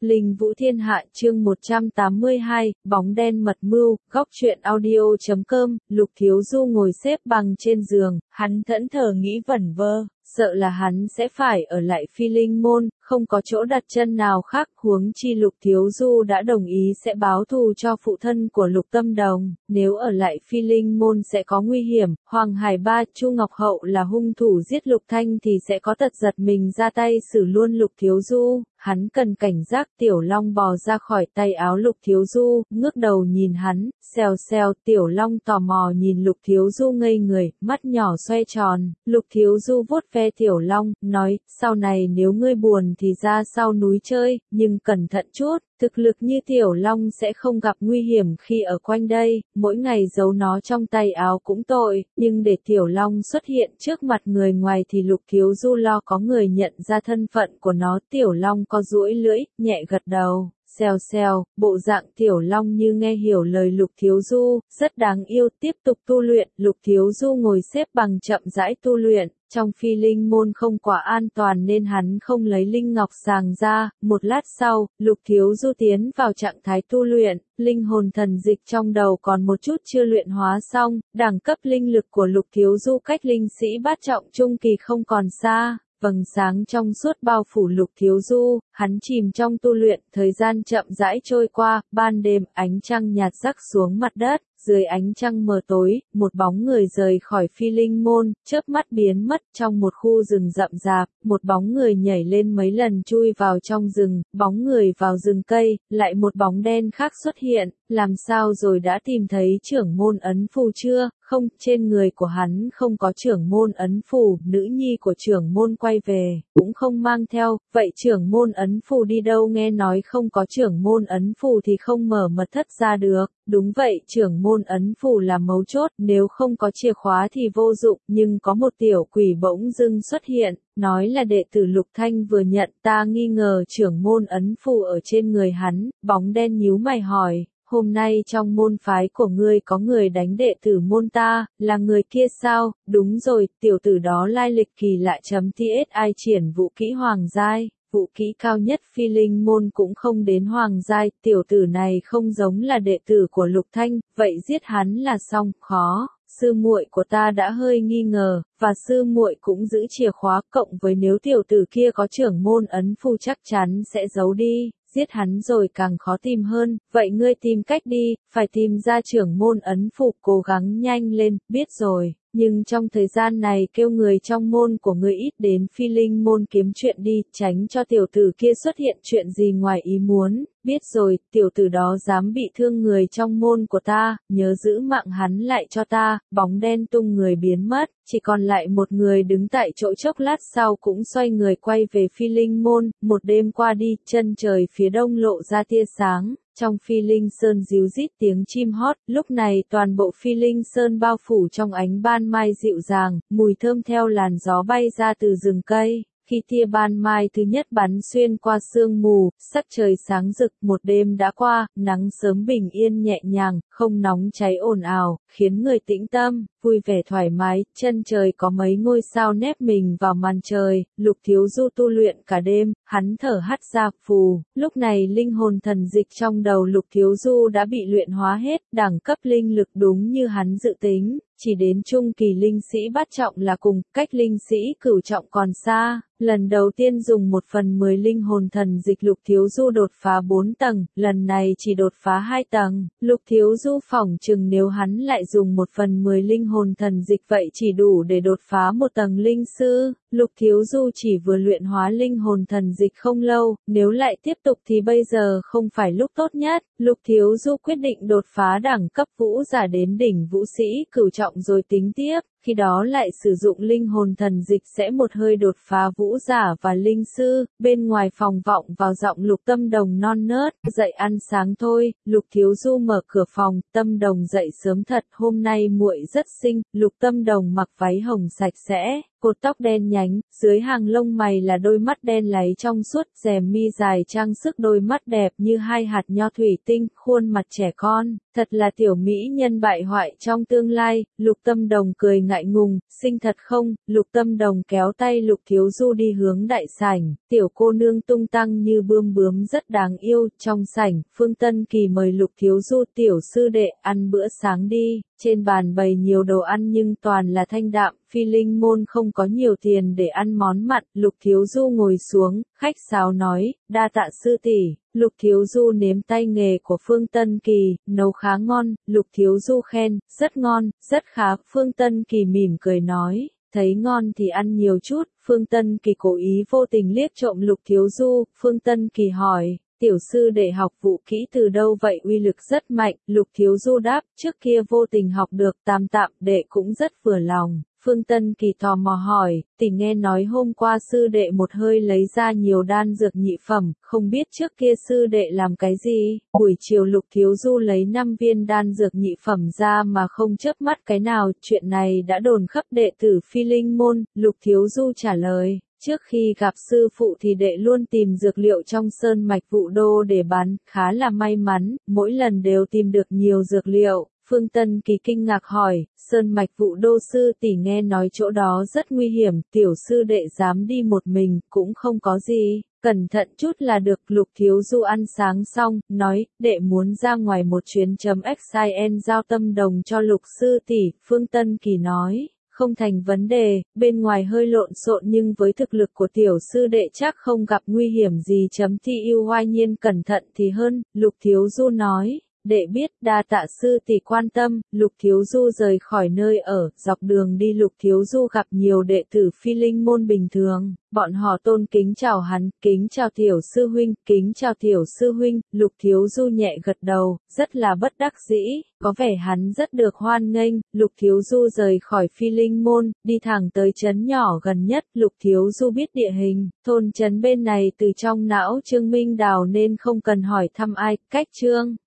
Linh Vũ Thiên Hạ chương 182, bóng đen mật mưu, góc truyện audio.com, Lục Thiếu Du ngồi xếp bằng trên giường, hắn thẫn thờ nghĩ vẩn vơ, sợ là hắn sẽ phải ở lại Phi Linh Môn, không có chỗ đặt chân nào khác, huống chi Lục Thiếu Du đã đồng ý sẽ báo thù cho phụ thân của Lục Tâm Đồng, nếu ở lại Phi Linh Môn sẽ có nguy hiểm, Hoàng Hải Ba, Chu Ngọc Hậu là hung thủ giết Lục Thanh thì sẽ có tật giật mình ra tay xử luôn Lục Thiếu Du. Hắn cần cảnh giác. Tiểu Long bò ra khỏi tay áo Lục Thiếu Du, ngước đầu nhìn hắn, xèo xèo. Tiểu Long tò mò nhìn Lục Thiếu Du ngây người, mắt nhỏ xoay tròn. Lục Thiếu Du vuốt ve Tiểu Long, nói, sau này nếu ngươi buồn thì ra sau núi chơi, nhưng cẩn thận chút. Thực lực như Tiểu Long sẽ không gặp nguy hiểm khi ở quanh đây, mỗi ngày giấu nó trong tay áo cũng tội, nhưng để Tiểu Long xuất hiện trước mặt người ngoài thì Lục Thiếu Du lo có người nhận ra thân phận của nó. Tiểu Long có duỗi lưỡi, nhẹ gật đầu. Xèo xèo, bộ dạng Tiểu Long như nghe hiểu lời Lục Thiếu Du, rất đáng yêu. Tiếp tục tu luyện, Lục Thiếu Du ngồi xếp bằng chậm rãi tu luyện. Trong Phi Linh Môn không quá an toàn nên hắn không lấy linh ngọc sàng ra. Một lát sau, Lục Thiếu Du tiến vào trạng thái tu luyện, linh hồn thần dịch trong đầu còn một chút chưa luyện hóa xong, đẳng cấp linh lực của Lục Thiếu Du cách linh sĩ bát trọng trung kỳ không còn xa. Vầng sáng trong suốt bao phủ Lục Thiếu Du, hắn chìm trong tu luyện, thời gian chậm rãi trôi qua, ban đêm ánh trăng nhạt rắc xuống mặt đất, dưới ánh trăng mờ tối, một bóng người rời khỏi Phi Linh Môn, chớp mắt biến mất trong một khu rừng rậm rạp, một bóng người nhảy lên mấy lần chui vào trong rừng, bóng người vào rừng cây, lại một bóng đen khác xuất hiện, làm sao rồi đã tìm thấy trưởng môn ấn phù chưa? Không, trên người của hắn không có trưởng môn ấn phù, nữ nhi của trưởng môn quay về, cũng không mang theo, vậy trưởng môn ấn phù đi đâu? Nghe nói không có trưởng môn ấn phù thì không mở mật thất ra được, đúng vậy, trưởng môn ấn phù là mấu chốt, nếu không có chìa khóa thì vô dụng, nhưng có một tiểu quỷ bỗng dưng xuất hiện, nói là đệ tử Lục Thanh vừa nhận, ta nghi ngờ trưởng môn ấn phù ở trên người hắn. Bóng đen nhíu mày hỏi, hôm nay trong môn phái của ngươi có người đánh đệ tử môn ta, là người kia sao? Đúng rồi, tiểu tử đó lai lịch kỳ lạ. TSI triển vũ kỹ hoàng giai, vũ kỹ cao nhất Phi Linh Môn cũng không đến hoàng giai, tiểu tử này không giống là đệ tử của Lục Thanh, vậy giết hắn là xong. Khó, sư muội của ta đã hơi nghi ngờ, và sư muội cũng giữ chìa khóa, cộng với nếu tiểu tử kia có trưởng môn ấn phù chắc chắn sẽ giấu đi. Giết hắn rồi càng khó tìm hơn, vậy ngươi tìm cách đi, phải tìm ra trưởng môn ấn phù, cố gắng nhanh lên, biết rồi, nhưng trong thời gian này kêu người trong môn của ngươi ít đến Phi Linh Môn kiếm chuyện đi, tránh cho tiểu tử kia xuất hiện chuyện gì ngoài ý muốn. Biết rồi, tiểu tử đó dám bị thương người trong môn của ta, nhớ giữ mạng hắn lại cho ta. Bóng đen tung người biến mất, chỉ còn lại một người đứng tại chỗ, chốc lát sau cũng xoay người quay về Phi Linh Môn. Một đêm qua đi, chân trời phía đông lộ ra tia sáng, trong Phi Linh Sơn ríu rít tiếng chim hót, lúc này toàn bộ Phi Linh Sơn bao phủ trong ánh ban mai dịu dàng, mùi thơm theo làn gió bay ra từ rừng cây. Khi tia ban mai thứ nhất bắn xuyên qua sương mù, sắc trời sáng rực. Một đêm đã qua, nắng sớm bình yên nhẹ nhàng, không nóng cháy ồn ào, khiến người tĩnh tâm, vui vẻ thoải mái. Chân trời có mấy ngôi sao nép mình vào màn trời. Lục Thiếu Du tu luyện cả đêm, hắn thở hắt ra phù. Lúc này linh hồn thần dịch trong đầu Lục Thiếu Du đã bị luyện hóa hết, đẳng cấp linh lực đúng như hắn dự tính, chỉ đến trung kỳ linh sĩ bát trọng là cùng, cách linh sĩ cửu trọng còn xa. Lần đầu tiên dùng 1/10 linh hồn thần dịch Lục Thiếu Du đột phá 4 tầng, lần này chỉ đột phá 2 tầng. Lục Thiếu Du phỏng chừng nếu hắn lại dùng 1/10 linh hồn thần dịch vậy chỉ đủ để đột phá 1 tầng linh sư. Lục Thiếu Du chỉ vừa luyện hóa linh hồn thần dịch không lâu, nếu lại tiếp tục thì bây giờ không phải lúc tốt nhất. Lục Thiếu Du quyết định đột phá đẳng cấp vũ giả đến đỉnh vũ sĩ cửu trọng rồi tính tiếp. Khi đó lại sử dụng linh hồn thần dịch sẽ một hơi đột phá vũ giả và linh sư. Bên ngoài phòng vọng vào giọng Lục Tâm Đồng non nớt, dậy ăn sáng thôi. Lục Thiếu Du mở cửa phòng, Tâm Đồng dậy sớm thật, hôm nay muội rất xinh. Lục Tâm Đồng mặc váy hồng sạch sẽ, cột tóc đen nhánh, dưới hàng lông mày là đôi mắt đen láy trong suốt, rèm mi dài trang sức đôi mắt đẹp như hai hạt nho thủy tinh, khuôn mặt trẻ con, thật là tiểu mỹ nhân bại hoại trong tương lai. Lục Tâm Đồng cười ngại ngùng, xinh thật không? Lục Tâm Đồng kéo tay Lục Thiếu Du đi hướng đại sảnh, tiểu cô nương tung tăng như bươm bướm rất đáng yêu. Trong sảnh, Phương Tân Kỳ mời Lục Thiếu Du tiểu sư đệ ăn bữa sáng đi. Trên bàn bày nhiều đồ ăn nhưng toàn là thanh đạm, Phi Linh môn không có nhiều tiền để ăn món mặn. Lục Thiếu Du ngồi xuống, khách sáo nói, đa tạ sư tỷ. Lục Thiếu Du nếm tay nghề của Phương Tân Kỳ, nấu khá ngon. Lục Thiếu Du khen, rất ngon, rất khá. Phương Tân Kỳ mỉm cười nói, thấy ngon thì ăn nhiều chút. Phương Tân Kỳ cố ý vô tình liếc trộm Lục Thiếu Du. Phương Tân Kỳ hỏi, tiểu sư đệ học vũ kỹ từ đâu vậy? Uy lực rất mạnh. Lục Thiếu Du đáp, trước kia vô tình học được, tam tạm đệ cũng rất vừa lòng. Phương Tân Kỳ tò mò hỏi, tỷ nghe nói hôm qua sư đệ một hơi lấy ra nhiều đan dược nhị phẩm, không biết trước kia sư đệ làm cái gì? Buổi chiều Lục Thiếu Du lấy 5 viên đan dược nhị phẩm ra mà không chớp mắt cái nào, chuyện này đã đồn khắp đệ tử Phi Linh môn. Lục Thiếu Du trả lời, trước khi gặp sư phụ thì đệ luôn tìm dược liệu trong sơn mạch Vũ Đô để bán, khá là may mắn, mỗi lần đều tìm được nhiều dược liệu. Phương Tân Kỳ kinh ngạc hỏi, sơn mạch Vũ Đô sư tỷ nghe nói chỗ đó rất nguy hiểm, tiểu sư đệ dám đi một mình, cũng không có gì, cẩn thận chút là được. Lục Thiếu Du ăn sáng xong, nói, đệ muốn ra ngoài một chuyến. XIN giao Tâm Đồng cho Lục sư tỷ. Phương Tân Kỳ nói, không thành vấn đề, bên ngoài hơi lộn xộn nhưng với thực lực của tiểu sư đệ chắc không gặp nguy hiểm gì. TUY nhiên cẩn thận thì hơn. Lục Thiếu Du nói, đệ biết, đa tạ sư tỷ quan tâm. Lục Thiếu Du rời khỏi nơi ở, dọc đường đi Lục Thiếu Du gặp nhiều đệ tử Phi Linh môn bình thường, bọn họ tôn kính chào hắn, kính chào tiểu sư huynh, kính chào tiểu sư huynh. Lục Thiếu Du nhẹ gật đầu, rất là bất đắc dĩ, có vẻ hắn rất được hoan nghênh. Lục Thiếu Du rời khỏi Phi Linh môn, đi thẳng tới trấn nhỏ gần nhất. Lục Thiếu Du biết địa hình, thôn trấn bên này từ trong não Trương Minh Đào nên không cần hỏi thăm ai. Cách Trương